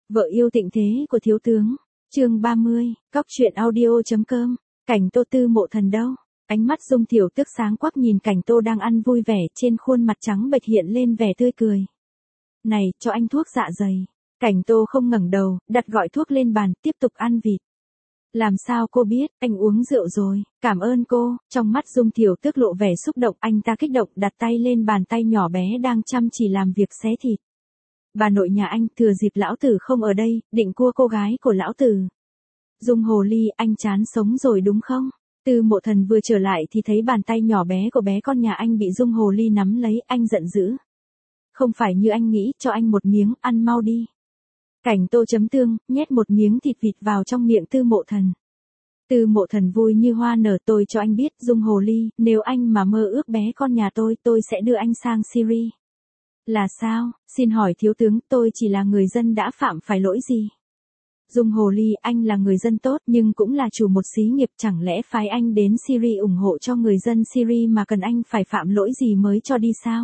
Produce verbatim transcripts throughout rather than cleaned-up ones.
Vợ yêu tịnh thế của thiếu tướng. Chương ba mươi, cóc truyện audio.com. Cảnh Tô Tư Mộ Thần đâu? Ánh mắt Dung Thiểu Tước sáng quắc nhìn Cảnh Tô đang ăn vui vẻ, trên khuôn mặt trắng bệch hiện lên vẻ tươi cười. Này, cho anh thuốc dạ dày. Cảnh Tô không ngẩng đầu, đặt gọi thuốc lên bàn, tiếp tục ăn vịt. Làm sao cô biết, anh uống rượu rồi, cảm ơn cô. Trong mắt Dung Thiểu Tước lộ vẻ xúc động, anh ta kích động đặt tay lên bàn tay nhỏ bé đang chăm chỉ làm việc xé thịt. Bà nội nhà anh, thừa dịp lão tử không ở đây, định cua cô gái của lão tử. Dung hồ ly, anh chán sống rồi đúng không? Tư Mộ Thần vừa trở lại thì thấy bàn tay nhỏ bé của bé con nhà anh bị Dung hồ ly nắm lấy, anh giận dữ. Không phải như anh nghĩ, cho anh một miếng, ăn mau đi. Cảnh Tô chấm tương, nhét một miếng thịt vịt vào trong miệng Tư Mộ Thần. Tư Mộ Thần vui như hoa nở, tôi cho anh biết, Dung hồ ly, nếu anh mà mơ ước bé con nhà tôi, tôi sẽ đưa anh sang Syria. Là sao, xin hỏi thiếu tướng, tôi chỉ là người dân đã phạm phải lỗi gì? Dung hồ ly, anh là người dân tốt nhưng cũng là chủ một xí nghiệp, chẳng lẽ phái anh đến Syria ủng hộ cho người dân Syria mà cần anh phải phạm lỗi gì mới cho đi sao?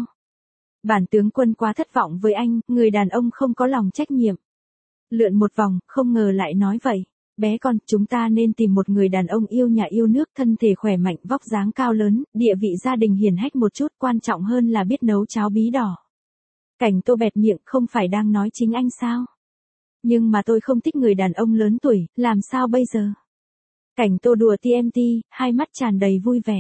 Bản tướng quân quá thất vọng với anh, người đàn ông không có lòng trách nhiệm. Lượn một vòng, không ngờ lại nói vậy. Bé con, chúng ta nên tìm một người đàn ông yêu nhà yêu nước, thân thể khỏe mạnh, vóc dáng cao lớn, địa vị gia đình hiển hách một chút, quan trọng hơn là biết nấu cháo bí đỏ. Cảnh Tô bẹt miệng, không phải đang nói chính anh sao? Nhưng mà tôi không thích người đàn ông lớn tuổi, làm sao bây giờ? Cảnh Tô đùa tê em tê, hai mắt tràn đầy vui vẻ.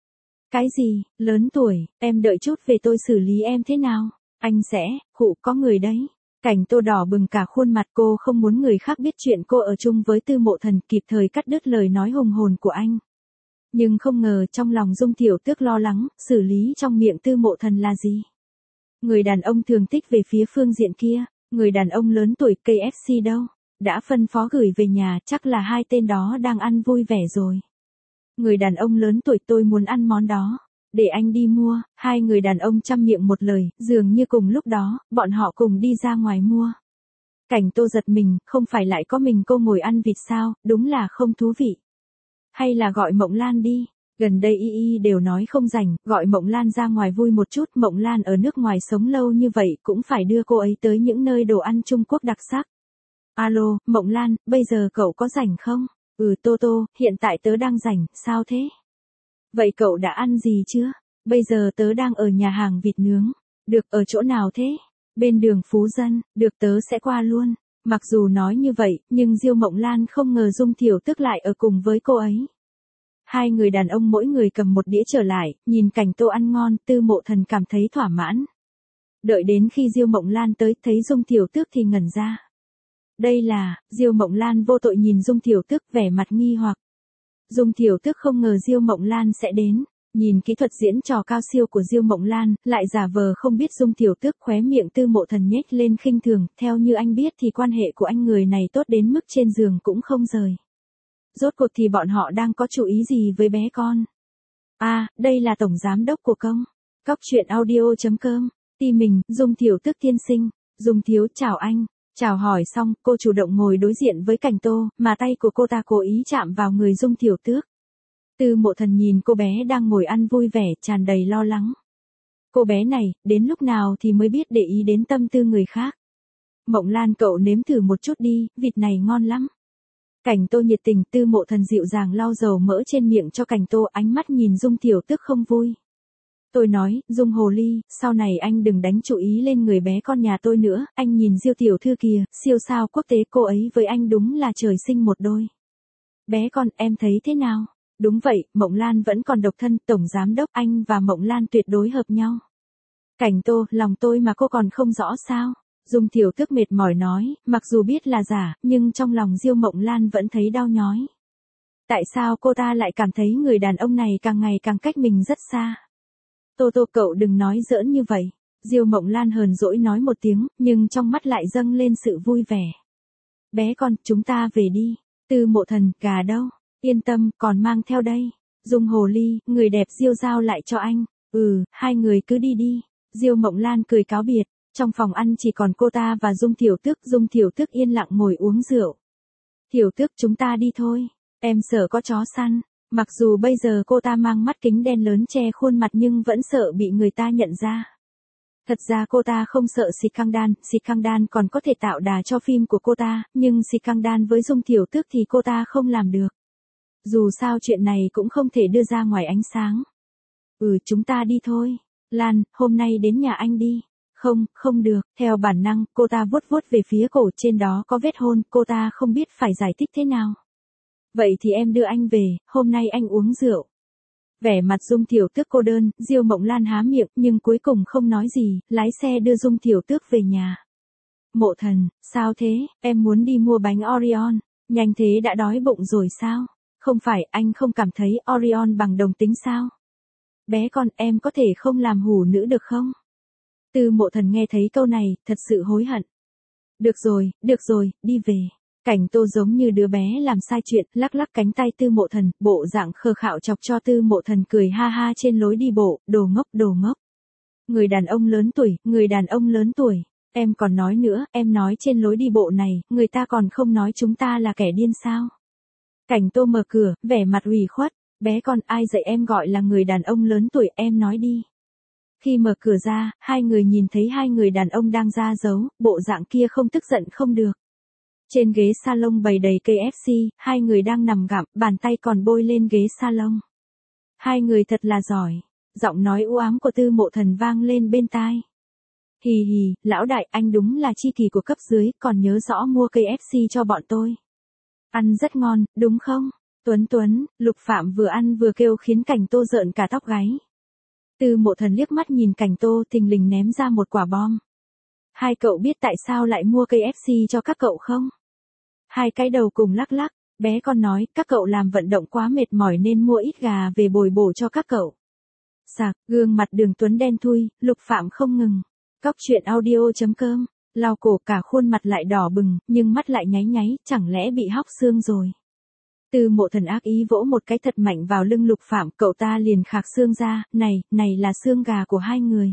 Cái gì, lớn tuổi, em đợi chút về tôi xử lý em thế nào? Anh sẽ, hụ có người đấy. Cảnh Tô đỏ bừng cả khuôn mặt, cô không muốn người khác biết chuyện cô ở chung với Tư Mộ Thần, kịp thời cắt đứt lời nói hùng hồn của anh. Nhưng không ngờ trong lòng Dung Thiểu Tước lo lắng, xử lý trong miệng Tư Mộ Thần là gì? Người đàn ông thường tích về phía phương diện kia, người đàn ông lớn tuổi ca ép xê đâu? Đã phân phó gửi về nhà, chắc là hai tên đó đang ăn vui vẻ rồi. Người đàn ông lớn tuổi, tôi muốn ăn món đó. Để anh đi mua. Hai người đàn ông chăm miệng một lời, dường như cùng lúc đó, bọn họ cùng đi ra ngoài mua. Cảnh Tô giật mình, không phải lại có mình cô ngồi ăn vịt sao, đúng là không thú vị. Hay là gọi Mộng Lan đi. Gần đây y y đều nói không rảnh, gọi Mộng Lan ra ngoài vui một chút. Mộng Lan ở nước ngoài sống lâu như vậy, cũng phải đưa cô ấy tới những nơi đồ ăn Trung Quốc đặc sắc. Alo, Mộng Lan, bây giờ cậu có rảnh không? Ừ Tô Tô, hiện tại tớ đang rảnh, sao thế? Vậy cậu đã ăn gì chưa? Bây giờ tớ đang ở nhà hàng vịt nướng. Được, ở chỗ nào thế? Bên đường Phú Dân, được tớ sẽ qua luôn. Mặc dù nói như vậy, nhưng Diêu Mộng Lan không ngờ Dung Thiểu Tước lại ở cùng với cô ấy. Hai người đàn ông mỗi người cầm một đĩa trở lại, nhìn Cảnh Tô ăn ngon, Tư Mộ Thần cảm thấy thỏa mãn. Đợi đến khi Diêu Mộng Lan tới, thấy Dung Thiểu Tước thì ngẩn ra. Đây là, Diêu Mộng Lan vô tội nhìn Dung Thiểu Tước vẻ mặt nghi hoặc. Dung Thiểu Tước không ngờ Diêu Mộng Lan sẽ đến, nhìn kỹ thuật diễn trò cao siêu của Diêu Mộng Lan, lại giả vờ không biết Dung Thiểu Tước, khóe miệng Tư Mộ Thần nhếch lên khinh thường, theo như anh biết thì quan hệ của anh người này tốt đến mức trên giường cũng không rời. Rốt cuộc thì bọn họ đang có chủ ý gì với bé con? À, đây là tổng giám đốc của công. Cóc truyện audio.com. Ti mình, Dung Thiểu Tước tiên sinh. Dung thiếu, chào anh. Chào hỏi xong, cô chủ động ngồi đối diện với Cảnh Tô, mà tay của cô ta cố ý chạm vào người Dung Thiểu Tước. Tư Mộ Thần nhìn cô bé đang ngồi ăn vui vẻ, tràn đầy lo lắng. Cô bé này, đến lúc nào thì mới biết để ý đến tâm tư người khác. Mộng Lan, cậu nếm thử một chút đi, vịt này ngon lắm. Cảnh Tô nhiệt tình, Tư Mộ Thần dịu dàng lau dầu mỡ trên miệng cho Cảnh Tô, ánh mắt nhìn Dung Thiểu Tước không vui. Tôi nói, Dung hồ ly, sau này anh đừng đánh chú ý lên người bé con nhà tôi nữa, anh nhìn Diêu tiểu thư kìa, siêu sao quốc tế, cô ấy với anh đúng là trời sinh một đôi. Bé con, em thấy thế nào? Đúng vậy, Mộng Lan vẫn còn độc thân, tổng giám đốc, anh và Mộng Lan tuyệt đối hợp nhau. Cảnh Tô, lòng tôi mà cô còn không rõ sao? Dung Thiểu Tước mệt mỏi nói, mặc dù biết là giả, nhưng trong lòng Diêu Mộng Lan vẫn thấy đau nhói. Tại sao cô ta lại cảm thấy người đàn ông này càng ngày càng cách mình rất xa? Tô Tô, cậu đừng nói giỡn như vậy. Diêu Mộng Lan hờn dỗi nói một tiếng, nhưng trong mắt lại dâng lên sự vui vẻ. Bé con, chúng ta về đi. Tư Mộ Thần, gà đâu? Yên tâm, còn mang theo đây. Dung hồ ly, người đẹp Diêu giao lại cho anh. Ừ, hai người cứ đi đi. Diêu Mộng Lan cười cáo biệt. Trong phòng ăn chỉ còn cô ta và Dung Thiểu Tước. Dung Thiểu Tước yên lặng ngồi uống rượu. Thiểu Tước, chúng ta đi thôi. Em sợ có chó săn. Mặc dù bây giờ cô ta mang mắt kính đen lớn che khuôn mặt nhưng vẫn sợ bị người ta nhận ra. Thật ra cô ta không sợ scandal, scandal còn có thể tạo đà cho phim của cô ta, nhưng scandal với Dung Thiểu Tước thì cô ta không làm được. Dù sao chuyện này cũng không thể đưa ra ngoài ánh sáng. Ừ, chúng ta đi thôi. Lan, hôm nay đến nhà anh đi. Không, không được, theo bản năng, cô ta vuốt vuốt về phía cổ, trên đó có vết hôn, cô ta không biết phải giải thích thế nào. Vậy thì em đưa anh về, hôm nay anh uống rượu. Vẻ mặt Dung Thiểu Tước cô đơn, Diêu Mộng Lan há miệng, nhưng cuối cùng không nói gì, lái xe đưa Dung Thiểu Tước về nhà. Mộ Thần, sao thế, em muốn đi mua bánh Orion, nhanh thế đã đói bụng rồi sao? Không phải, anh không cảm thấy Orion bằng đồng tính sao? Bé con, em có thể không làm hủ nữ được không? Tư Mộ Thần nghe thấy câu này, thật sự hối hận. Được rồi, được rồi, đi về. Cảnh Tô giống như đứa bé làm sai chuyện, lắc lắc cánh tay Tư Mộ Thần, bộ dạng khờ khạo chọc cho Tư Mộ Thần cười ha ha trên lối đi bộ, đồ ngốc đồ ngốc. Người đàn ông lớn tuổi, người đàn ông lớn tuổi, em còn nói nữa, em nói trên lối đi bộ này, người ta còn không nói chúng ta là kẻ điên sao? Cảnh Tô mở cửa, vẻ mặt ủy khuất, bé con ai dạy em gọi là người đàn ông lớn tuổi, em nói đi. Khi mở cửa ra, hai người nhìn thấy hai người đàn ông đang ra dấu, bộ dạng kia không tức giận không được. Trên ghế salon bày đầy cây ép xê, hai người đang nằm gặm, bàn tay còn bôi lên ghế salon. Hai người thật là giỏi. Giọng nói u ám của Tư Mộ Thần vang lên bên tai. Hì hì, lão đại, anh đúng là chi kỷ của cấp dưới, còn nhớ rõ mua cây ép xê cho bọn tôi. Ăn rất ngon, đúng không? Tuấn Tuấn, Lục Phạm vừa ăn vừa kêu khiến Cảnh Tô rợn cả tóc gáy. Tư Mộ Thần liếc mắt nhìn Cảnh Tô, thình lình ném ra một quả bom. Hai cậu biết tại sao lại mua cây ép xê cho các cậu không? Hai cái đầu cùng lắc lắc, bé con nói, các cậu làm vận động quá mệt mỏi nên mua ít gà về bồi bổ cho các cậu. Sạc, gương mặt Đường Tuấn đen thui, Lục Phạm không ngừng. Cóc truyện audio chấm com, lau cổ cả khuôn mặt lại đỏ bừng, nhưng mắt lại nháy nháy, chẳng lẽ bị hóc xương rồi. Tư Mộ Thần ác ý vỗ một cái thật mạnh vào lưng Lục Phạm, cậu ta liền khạc xương ra, này, này là xương gà của hai người.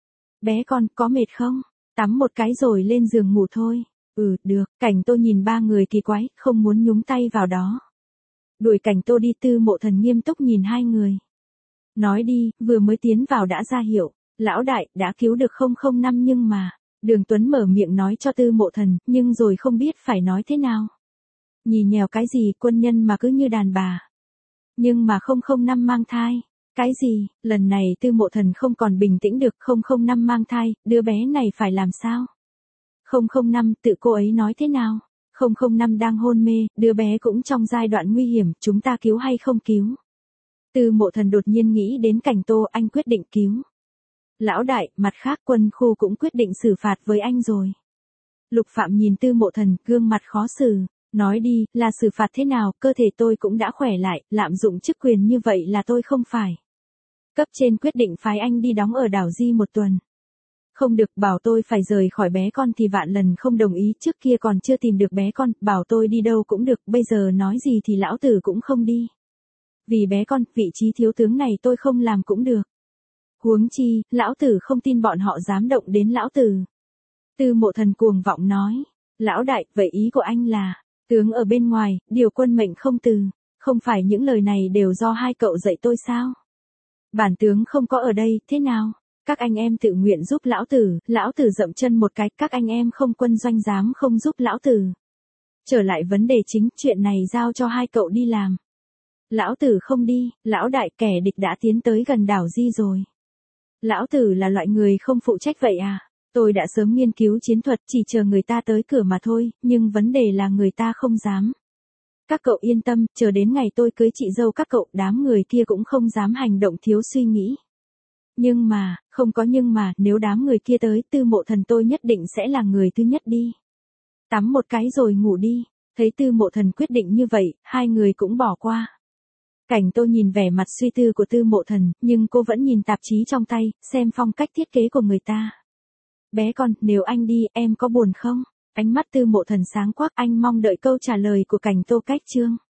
Bé con, có mệt không? Tắm một cái rồi lên giường ngủ thôi. Ừ, được, Cảnh Tô nhìn ba người kỳ quái, không muốn nhúng tay vào đó. Đuổi Cảnh Tô đi, Tư Mộ Thần nghiêm túc nhìn hai người. Nói đi, vừa mới tiến vào đã ra hiệu, lão đại, đã cứu được không không năm nhưng mà, Đường Tuấn mở miệng nói cho Tư Mộ Thần, nhưng rồi không biết phải nói thế nào. Nhì nhèo cái gì, quân nhân mà cứ như đàn bà. Nhưng mà không không năm mang thai. Cái gì, lần này Tư Mộ Thần không còn bình tĩnh được, không không năm mang thai, đứa bé này phải làm sao? không không năm, tự cô ấy nói thế nào? không không năm đang hôn mê, đứa bé cũng trong giai đoạn nguy hiểm, chúng ta cứu hay không cứu? Tư Mộ Thần đột nhiên nghĩ đến Cảnh Tô, anh quyết định cứu. Lão đại, mặt khác quân khu cũng quyết định xử phạt với anh rồi. Lục Phạm nhìn Tư Mộ Thần, gương mặt khó xử. Nói đi, là xử phạt thế nào, cơ thể tôi cũng đã khỏe lại, lạm dụng chức quyền như vậy là tôi không phải. Cấp trên quyết định phái anh đi đóng ở đảo Di một tuần. Không được, bảo tôi phải rời khỏi bé con thì vạn lần không đồng ý, trước kia còn chưa tìm được bé con, bảo tôi đi đâu cũng được, bây giờ nói gì thì lão tử cũng không đi. Vì bé con, vị trí thiếu tướng này tôi không làm cũng được. Huống chi, lão tử không tin bọn họ dám động đến lão tử. Tư Mộ Thần cuồng vọng nói, lão đại, vậy ý của anh là, tướng ở bên ngoài, điều quân mệnh không từ, không phải những lời này đều do hai cậu dạy tôi sao? Bản tướng không có ở đây, thế nào? Các anh em tự nguyện giúp lão tử, lão tử dậm chân một cái, các anh em không quân doanh dám không giúp lão tử. Trở lại vấn đề chính, chuyện này giao cho hai cậu đi làm. Lão tử không đi, lão đại, kẻ địch đã tiến tới gần đảo Di rồi. Lão tử là loại người không phụ trách vậy à? Tôi đã sớm nghiên cứu chiến thuật, chỉ chờ người ta tới cửa mà thôi, nhưng vấn đề là người ta không dám. Các cậu yên tâm, chờ đến ngày tôi cưới chị dâu các cậu, đám người kia cũng không dám hành động thiếu suy nghĩ. Nhưng mà, không có nhưng mà, nếu đám người kia tới, Tư Mộ Thần tôi nhất định sẽ là người thứ nhất đi. Tắm một cái rồi ngủ đi. Thấy Tư Mộ Thần quyết định như vậy, hai người cũng bỏ qua. Cảnh Tô nhìn vẻ mặt suy tư của Tư Mộ Thần, nhưng cô vẫn nhìn tạp chí trong tay, xem phong cách thiết kế của người ta. Bé con, nếu anh đi, em có buồn không? Ánh mắt Tư Mộ Thần sáng quắc, anh mong đợi câu trả lời của Cảnh Tô cách chương.